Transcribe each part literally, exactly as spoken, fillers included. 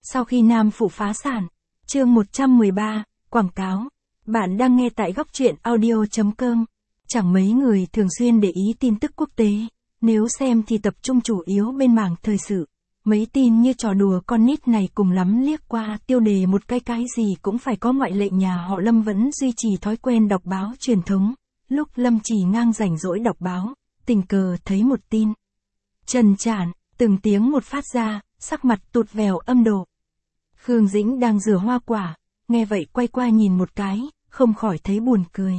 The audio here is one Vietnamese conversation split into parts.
Sau khi Nam Phủ phá sản. Chương một trăm mười ba, quảng cáo. Bạn đang nghe tại góc truyện audio chấm com. Chẳng mấy người thường xuyên để ý tin tức quốc tế, nếu xem thì tập trung chủ yếu bên mảng thời sự. Mấy tin như trò đùa con nít này cùng lắm liếc qua tiêu đề một cái cái gì cũng phải có ngoại lệ. Nhà họ Lâm vẫn duy trì thói quen đọc báo truyền thống. Lúc Lâm Chỉ Ngang rảnh rỗi đọc báo, tình cờ thấy một tin. Trần Trản, từng tiếng một phát ra, sắc mặt tụt vèo âm độ. Khương Dĩnh đang rửa hoa quả, nghe vậy quay qua nhìn một cái, không khỏi thấy buồn cười.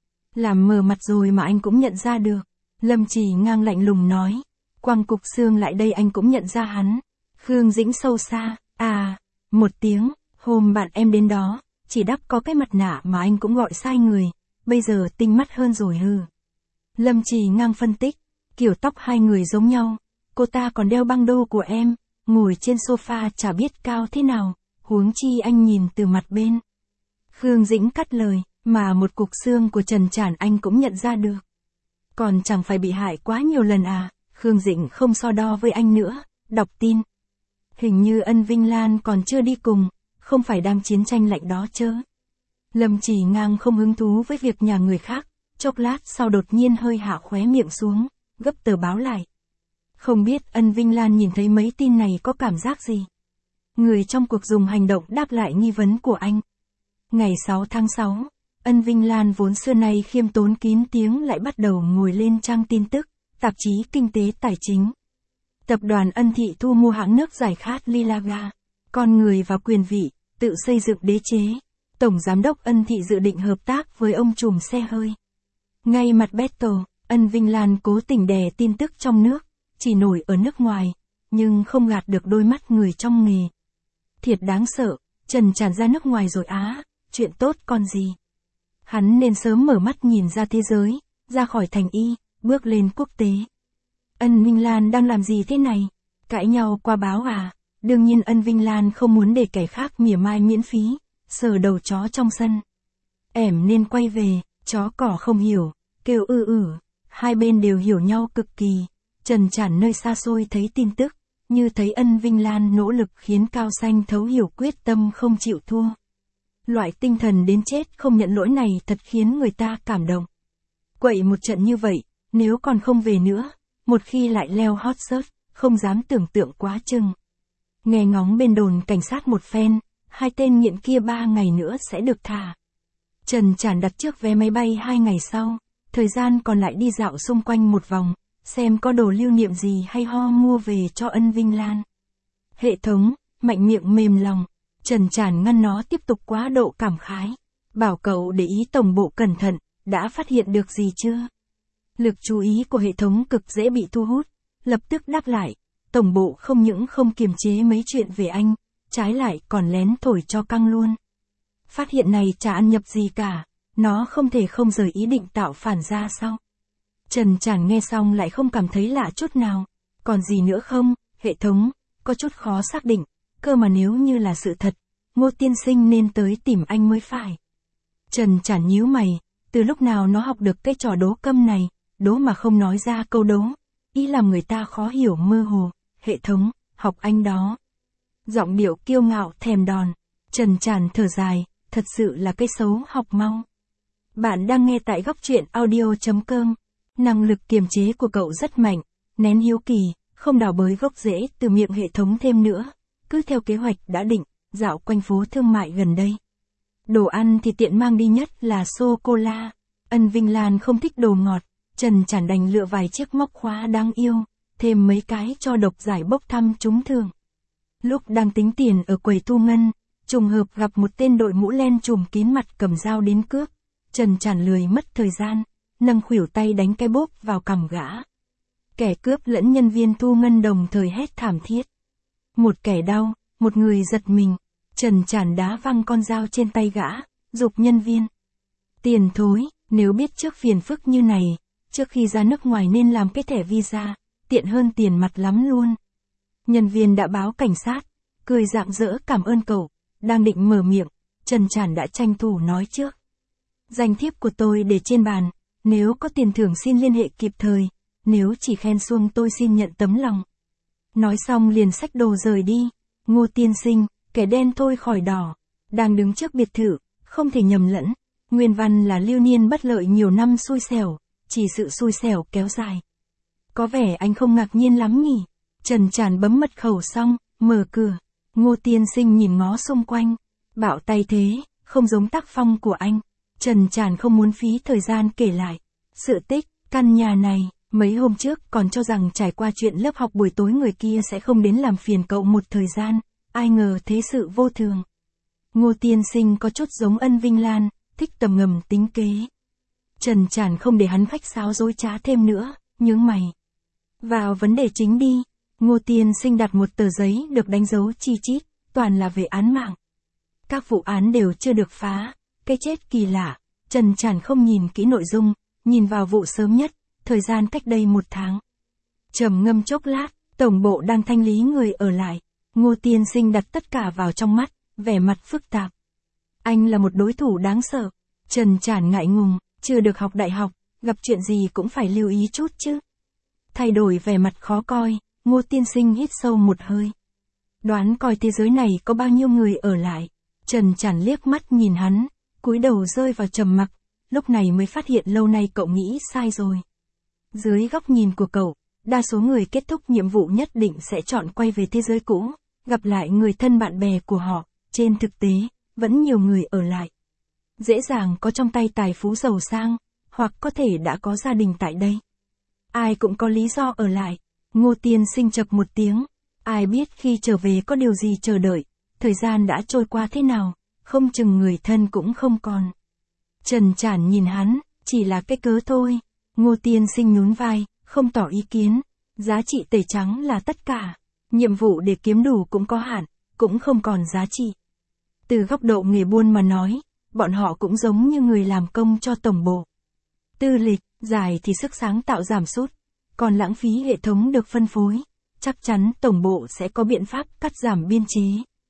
Làm mờ mặt rồi mà anh cũng nhận ra được. Lâm Chỉ Ngang lạnh lùng nói. Quang Cục Sương lại đây anh cũng nhận ra hắn. Khương Dĩnh sâu xa, à, một tiếng, hôm bạn em đến đó, chỉ đắp có cái mặt nạ mà anh cũng gọi sai người, bây giờ tinh mắt hơn rồi hừ. Lâm Chỉ Ngang phân tích, kiểu tóc hai người giống nhau, cô ta còn đeo băng đô của em, ngồi trên sofa chả biết cao thế nào, huống chi anh nhìn từ mặt bên. Khương Dĩnh cắt lời, mà một cục xương của Trần Trản anh cũng nhận ra được. Còn chẳng phải bị hại quá nhiều lần à, Khương Dĩnh không so đo với anh nữa, đọc tin. Hình như Ân Vinh Lan còn chưa đi cùng, không phải đang chiến tranh lạnh đó chớ. Lâm Chỉ Ngang không hứng thú với việc nhà người khác, chốc lát sau đột nhiên hơi hạ khóe miệng xuống, gấp tờ báo lại. Không biết Ân Vinh Lan nhìn thấy mấy tin này có cảm giác gì? Người trong cuộc dùng hành động đáp lại nghi vấn của anh. Ngày sáu tháng sáu, Ân Vinh Lan vốn xưa nay khiêm tốn kín tiếng lại bắt đầu ngồi lên trang tin tức, tạp chí Kinh tế Tài chính. Tập đoàn Ân Thị thu mua hãng nước giải khát Lilaga, con người và quyền vị, tự xây dựng đế chế. Tổng giám đốc Ân Thị dự định hợp tác với ông trùm xe hơi. Ngay mặt battle, Ân Vinh Lan cố tình đè tin tức trong nước, chỉ nổi ở nước ngoài, nhưng không gạt được đôi mắt người trong nghề. Thiệt đáng sợ, Trần Trản ra nước ngoài rồi á, chuyện tốt còn gì. Hắn nên sớm mở mắt nhìn ra thế giới, ra khỏi thành y, bước lên quốc tế. Ân Vinh Lan đang làm gì thế này? Cãi nhau qua báo à? Đương nhiên Ân Vinh Lan không muốn để kẻ khác mỉa mai miễn phí, sờ đầu chó trong sân. Ẻm nên quay về, chó cỏ không hiểu, kêu ư ử, hai bên đều hiểu nhau cực kỳ. Trần Trản nơi xa xôi thấy tin tức, như thấy Ân Vinh Lan nỗ lực khiến Cao Xanh thấu hiểu quyết tâm không chịu thua. Loại tinh thần đến chết không nhận lỗi này thật khiến người ta cảm động. Quậy một trận như vậy, nếu còn không về nữa, một khi lại leo hot search, không dám tưởng tượng quá chừng. Nghe ngóng bên đồn cảnh sát một phen, hai tên nghiện kia ba ngày nữa sẽ được thả. Trần Trản đặt trước vé máy bay hai ngày sau, thời gian còn lại đi dạo xung quanh một vòng, xem có đồ lưu niệm gì hay ho mua về cho Ân Vinh Lan. Hệ thống, mạnh miệng mềm lòng, Trần Trản ngăn nó tiếp tục quá độ cảm khái. Bảo cậu để ý tổng bộ cẩn thận, đã phát hiện được gì chưa? Lực chú ý của hệ thống cực dễ bị thu hút, lập tức đáp lại, tổng bộ không những không kiềm chế mấy chuyện về anh, trái lại còn lén thổi cho căng luôn. Phát hiện này chả ăn nhập gì cả, nó không thể không rời ý định tạo phản ra sao? Trần Trản nghe xong lại không cảm thấy lạ chút nào. Còn gì nữa không, hệ thống, có chút khó xác định, cơ mà nếu như là sự thật, Ngô tiên sinh nên tới tìm anh mới phải. Trần Trản nhíu mày, từ lúc nào nó học được cái trò đố câm này, đố mà không nói ra câu đố, ý làm người ta khó hiểu mơ hồ. Hệ thống, học anh đó. Giọng điệu kiêu ngạo thèm đòn. Trần Trản thở dài, thật sự là cái xấu học mau. Bạn đang nghe tại góc truyện audio chấm com. Năng lực kiềm chế của cậu rất mạnh, nén hiếu kỳ, không đào bới gốc rễ từ miệng hệ thống thêm nữa, cứ theo kế hoạch đã định, dạo quanh phố thương mại gần đây. Đồ ăn thì tiện mang đi nhất là sô-cô-la. Ân Vinh Lan không thích đồ ngọt, Trần Trản đành lựa vài chiếc móc khóa đáng yêu, thêm mấy cái cho độc giải bốc thăm trúng thưởng. Lúc đang tính tiền ở quầy thu ngân, trùng hợp gặp một tên đội mũ len trùm kín mặt cầm dao đến cướp. Trần Trản lười mất thời gian, nâng khuỷu tay đánh cái bốp vào cằm gã. Kẻ cướp lẫn nhân viên thu ngân đồng thời hét thảm thiết. Một kẻ đau, một người giật mình. Trần Trản đá văng con dao trên tay gã, giục nhân viên. Tiền thối, nếu biết trước phiền phức như này, trước khi ra nước ngoài nên làm cái thẻ visa, tiện hơn tiền mặt lắm luôn. Nhân viên đã báo cảnh sát, cười rạng rỡ cảm ơn cậu, đang định mở miệng, Trần Trản đã tranh thủ nói trước. Danh thiếp của tôi để trên bàn, nếu có tiền thưởng xin liên hệ kịp thời, nếu chỉ khen xuông tôi xin nhận tấm lòng. Nói xong liền xách đồ rời đi. Ngô tiên sinh, kẻ đen thôi khỏi đỏ, đang đứng trước biệt thự, không thể nhầm lẫn. Nguyên văn là lưu niên bất lợi nhiều năm xui xẻo, chỉ sự xui xẻo kéo dài. Có vẻ anh không ngạc nhiên lắm nhỉ. Trần Tràn bấm mật khẩu xong, mở cửa. Ngô Tiên Sinh nhìn ngó xung quanh. Bạo tay thế, không giống tác phong của anh. Trần Tràn không muốn phí thời gian kể lại. Sự tích, căn nhà này, mấy hôm trước còn cho rằng trải qua chuyện lớp học buổi tối người kia sẽ không đến làm phiền cậu một thời gian. Ai ngờ thế sự vô thường. Ngô Tiên Sinh có chút giống Ân Vinh Lan, thích tầm ngầm tính kế. Trần Tràn không để hắn khách sáo dối trá thêm nữa, nhướng mày. Vào vấn đề chính đi. Ngô Tiên Sinh đặt một tờ giấy được đánh dấu chi chít, toàn là về án mạng. Các vụ án đều chưa được phá, cái chết kỳ lạ. Trần Tràn không nhìn kỹ nội dung, nhìn vào vụ sớm nhất, thời gian cách đây một tháng. Trầm ngâm chốc lát, tổng bộ đang thanh lý người ở lại. Ngô Tiên Sinh đặt tất cả vào trong mắt, vẻ mặt phức tạp. Anh là một đối thủ đáng sợ. Trần Tràn ngại ngùng, chưa được học đại học, gặp chuyện gì cũng phải lưu ý chút chứ. Thay đổi vẻ mặt khó coi, Ngô Tiên Sinh hít sâu một hơi. Đoán coi thế giới này có bao nhiêu người ở lại. Trần Tràn liếc mắt nhìn hắn, cúi đầu rơi vào trầm mặc, lúc này mới phát hiện lâu nay cậu nghĩ sai rồi. Dưới góc nhìn của cậu, đa số người kết thúc nhiệm vụ nhất định sẽ chọn quay về thế giới cũ, gặp lại người thân bạn bè của họ. Trên thực tế, vẫn nhiều người ở lại. Dễ dàng có trong tay tài phú giàu sang, hoặc có thể đã có gia đình tại đây. Ai cũng có lý do ở lại. Ngô Tiên Sinh chập một tiếng. Ai biết khi trở về có điều gì chờ đợi, thời gian đã trôi qua thế nào, không chừng người thân cũng không còn. Trần Tràn nhìn hắn, chỉ là cái cớ thôi. Ngô Tiên Sinh nhún vai, không tỏ ý kiến. Giá trị tẩy trắng là tất cả. Nhiệm vụ để kiếm đủ cũng có hạn, cũng không còn giá trị. Từ góc độ nghề buôn mà nói, bọn họ cũng giống như người làm công cho tổng bộ. Tư lịch, dài thì sức sáng tạo giảm sút, còn lãng phí hệ thống được phân phối, chắc chắn tổng bộ sẽ có biện pháp cắt giảm biên chế.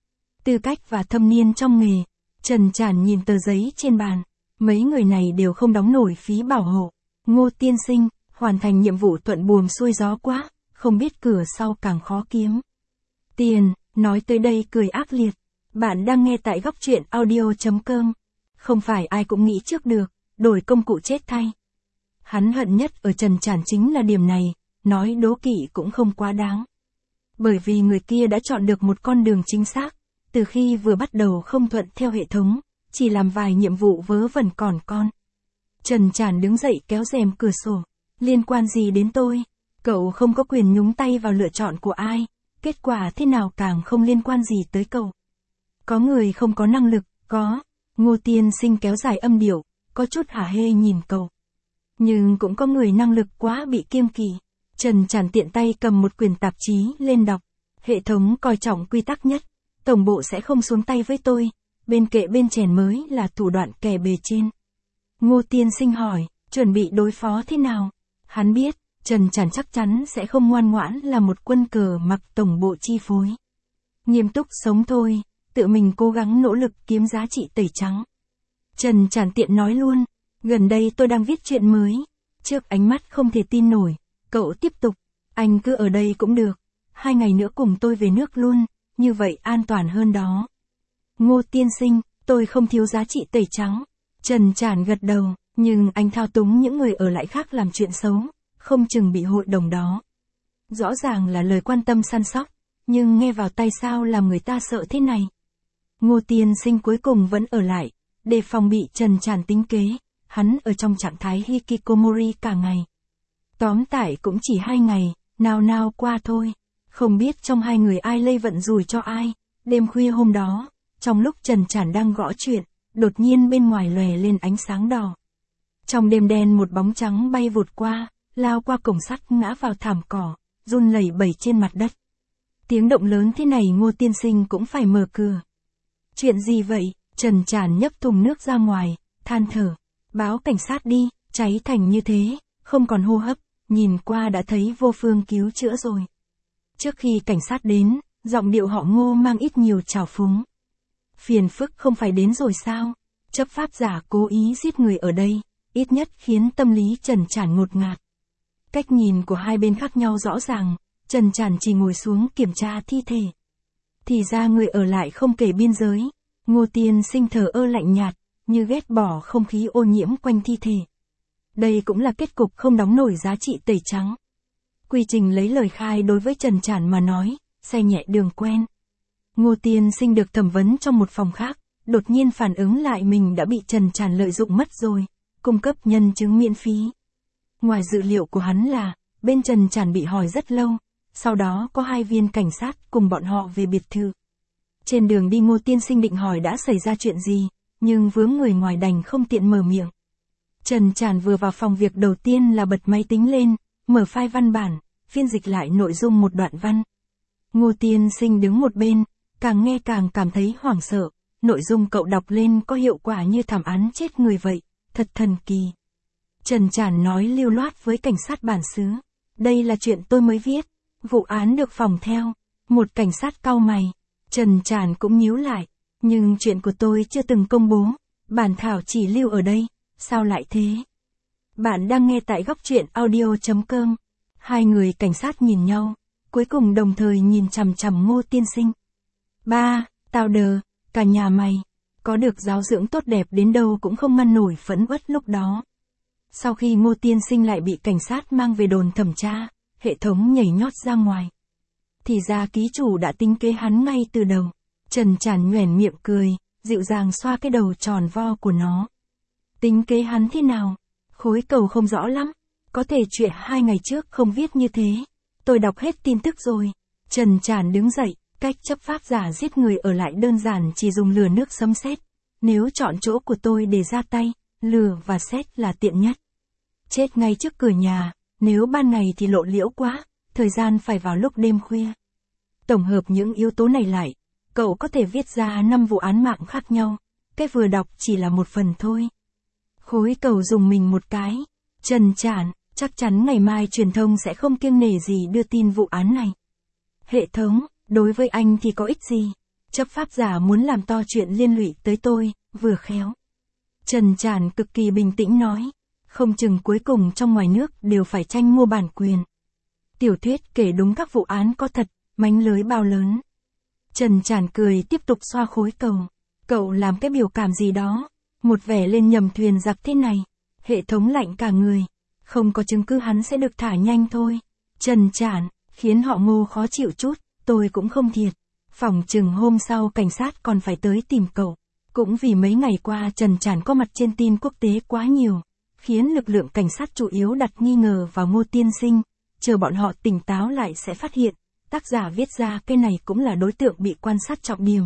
Tư cách và thâm niên trong nghề, Trần Tràn nhìn tờ giấy trên bàn, mấy người này đều không đóng nổi phí bảo hộ. Ngô Tiên Sinh, hoàn thành nhiệm vụ thuận buồm xuôi gió quá, không biết cửa sau càng khó kiếm. Tiền, nói tới đây cười ác liệt. Bạn đang nghe tại góc truyện audio chấm com. Không phải ai cũng nghĩ trước được, đổi công cụ chết thay. Hắn hận nhất ở Trần Tràn chính là điểm này, nói đố kỵ cũng không quá đáng. Bởi vì người kia đã chọn được một con đường chính xác, từ khi vừa bắt đầu không thuận theo hệ thống, chỉ làm vài nhiệm vụ vớ vẩn còn con. Trần Tràn đứng dậy kéo rèm cửa sổ, liên quan gì đến tôi, cậu không có quyền nhúng tay vào lựa chọn của ai, kết quả thế nào càng không liên quan gì tới cậu. Có người không có năng lực, có. Ngô Tiên Sinh kéo dài âm điệu, có chút hả hê nhìn cậu. Nhưng cũng có người năng lực quá bị kiêng kỵ. Trần Tràn tiện tay cầm một quyển tạp chí lên đọc. Hệ thống coi trọng quy tắc nhất. Tổng bộ sẽ không xuống tay với tôi. Bên kệ bên chèn mới là thủ đoạn kẻ bề trên. Ngô Tiên Sinh hỏi, chuẩn bị đối phó thế nào? Hắn biết, Trần Tràn chắc chắn sẽ không ngoan ngoãn là một quân cờ mặc tổng bộ chi phối. Nghiêm túc sống thôi. Tự mình cố gắng nỗ lực kiếm giá trị tẩy trắng. Trần Tràn tiện nói luôn, gần đây tôi đang viết chuyện mới. Trước ánh mắt không thể tin nổi, cậu tiếp tục, anh cứ ở đây cũng được. Hai ngày nữa cùng tôi về nước luôn, như vậy an toàn hơn đó. Ngô Tiên Sinh, tôi không thiếu giá trị tẩy trắng. Trần Tràn gật đầu, nhưng anh thao túng những người ở lại khác làm chuyện xấu, không chừng bị hội đồng đó. Rõ ràng là lời quan tâm săn sóc, nhưng nghe vào tai sao làm người ta sợ thế này. Ngô Tiên Sinh cuối cùng vẫn ở lại, đề phòng bị Trần Tràn tính kế, hắn ở trong trạng thái hikikomori cả ngày. Tóm tải cũng chỉ hai ngày, nào nào qua thôi, không biết trong hai người ai lây vận rủi cho ai. Đêm khuya hôm đó, trong lúc Trần Tràn đang gõ chuyện, đột nhiên bên ngoài lòe lên ánh sáng đỏ. Trong đêm đen một bóng trắng bay vụt qua, lao qua cổng sắt ngã vào thảm cỏ, run lẩy bẩy trên mặt đất. Tiếng động lớn thế này Ngô Tiên Sinh cũng phải mở cửa. Chuyện gì vậy? Trần Tràn nhấc thùng nước ra ngoài, than thở. Báo cảnh sát đi, cháy thành như thế, không còn hô hấp, nhìn qua đã thấy vô phương cứu chữa rồi. Trước khi cảnh sát đến, giọng điệu họ Ngô mang ít nhiều trào phúng. Phiền phức không phải đến rồi sao? Chấp pháp giả cố ý giết người ở đây, ít nhất khiến tâm lý Trần Tràn ngột ngạt. Cách nhìn của hai bên khác nhau rõ ràng, Trần Tràn chỉ ngồi xuống kiểm tra thi thể. Thì ra người ở lại không kể biên giới. Ngô Tiên Sinh thờ ơ lạnh nhạt, như ghét bỏ không khí ô nhiễm quanh thi thể. Đây cũng là kết cục không đóng nổi giá trị tẩy trắng. Quy trình lấy lời khai đối với Trần Trản mà nói, xe nhẹ đường quen. Ngô Tiên Sinh được thẩm vấn trong một phòng khác, đột nhiên phản ứng lại mình đã bị Trần Trản lợi dụng mất rồi, cung cấp nhân chứng miễn phí. Ngoài dự liệu của hắn là, bên Trần Trản bị hỏi rất lâu, sau đó có hai viên cảnh sát cùng bọn họ về biệt thự. Trên đường đi Ngô Tiên Sinh định hỏi đã xảy ra chuyện gì, nhưng vướng người ngoài đành không tiện mở miệng. Trần Trản vừa vào phòng việc đầu tiên là bật máy tính lên, mở file văn bản, phiên dịch lại nội dung một đoạn văn. Ngô Tiên Sinh đứng một bên, càng nghe càng cảm thấy hoảng sợ, nội dung cậu đọc lên có hiệu quả như thảm án chết người vậy, thật thần kỳ. Trần Trản nói lưu loát với cảnh sát bản xứ, đây là chuyện tôi mới viết, vụ án được phỏng theo, một cảnh sát cau mày, Trần Trản cũng nhíu lại, nhưng chuyện của tôi chưa từng công bố, bản thảo chỉ lưu ở đây, sao lại thế? Bạn đang nghe tại góc truyện audio chấm com. Hai người cảnh sát nhìn nhau, cuối cùng đồng thời nhìn chằm chằm Ngô Tiên Sinh. Ba, tao đờ, cả nhà mày, có được giáo dưỡng tốt đẹp đến đâu cũng không ngăn nổi phẫn uất lúc đó. Sau khi Ngô Tiên Sinh lại bị cảnh sát mang về đồn thẩm tra, hệ thống nhảy nhót ra ngoài. Thì ra ký chủ đã tính kế hắn ngay từ đầu. Trần Trản nhoẻn miệng cười, dịu dàng xoa cái đầu tròn vo của nó. Tính kế hắn thế nào? Khối cầu không rõ lắm. Có thể chuyện hai ngày trước không viết như thế. Tôi đọc hết tin tức rồi. Trần Trản đứng dậy, cách chấp pháp giả giết người ở lại đơn giản chỉ dùng lửa nước sấm sét. Nếu chọn chỗ của tôi để ra tay, lửa và sét là tiện nhất. Chết ngay trước cửa nhà, nếu ban ngày thì lộ liễu quá, thời gian phải vào lúc đêm khuya. Tổng hợp những yếu tố này lại, cậu có thể viết ra năm vụ án mạng khác nhau, cái vừa đọc chỉ là một phần thôi. Khối cầu dùng mình một cái. Trần Trản, chắc chắn ngày mai truyền thông sẽ không kiêng nể gì đưa tin vụ án này. Hệ thống, đối với anh thì có ích gì? Chấp pháp giả muốn làm to chuyện liên lụy tới tôi, vừa khéo. Trần Trản cực kỳ bình tĩnh nói, không chừng cuối cùng trong ngoài nước đều phải tranh mua bản quyền. Tiểu thuyết kể đúng các vụ án có thật, mánh lưới bao lớn. Trần Trản cười tiếp tục xoa khối cầu. Cậu làm cái biểu cảm gì đó, một vẻ lên nhầm thuyền giặc thế này. Hệ thống lạnh cả người. Không có chứng cứ hắn sẽ được thả nhanh thôi. Trần Trản, khiến họ Ngô khó chịu chút, tôi cũng không thiệt. Phỏng chừng hôm sau cảnh sát còn phải tới tìm cậu. Cũng vì mấy ngày qua Trần Trản có mặt trên tin quốc tế quá nhiều, khiến lực lượng cảnh sát chủ yếu đặt nghi ngờ vào Ngô Tiên Sinh. Chờ bọn họ tỉnh táo lại sẽ phát hiện, tác giả viết ra cái này cũng là đối tượng bị quan sát trọng điểm.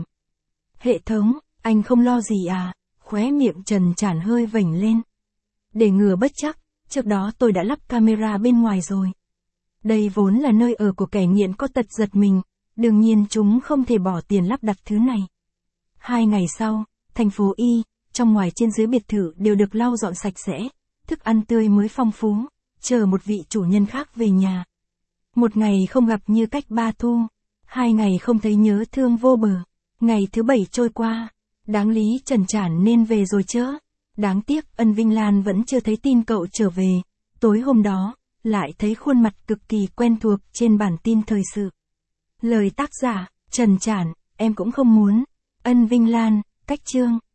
Hệ thống, anh không lo gì à? Khóe miệng Trần Trản hơi vểnh lên. Để ngừa bất chắc, trước đó tôi đã lắp camera bên ngoài rồi. Đây vốn là nơi ở của kẻ nghiện có tật giật mình, đương nhiên chúng không thể bỏ tiền lắp đặt thứ này. Hai ngày sau, thành phố Y, trong ngoài trên dưới biệt thự đều được lau dọn sạch sẽ, thức ăn tươi mới phong phú, chờ một vị chủ nhân khác về nhà. Một ngày không gặp như cách ba thu, hai ngày không thấy nhớ thương vô bờ. Ngày thứ bảy trôi qua, đáng lý Trần Trản nên về rồi chớ. Đáng tiếc Ân Vinh Lan vẫn chưa thấy tin cậu trở về. Tối hôm đó, lại thấy khuôn mặt cực kỳ quen thuộc trên bản tin thời sự. Lời tác giả, Trần Trản, em cũng không muốn. Ân Vinh Lan, cách chương.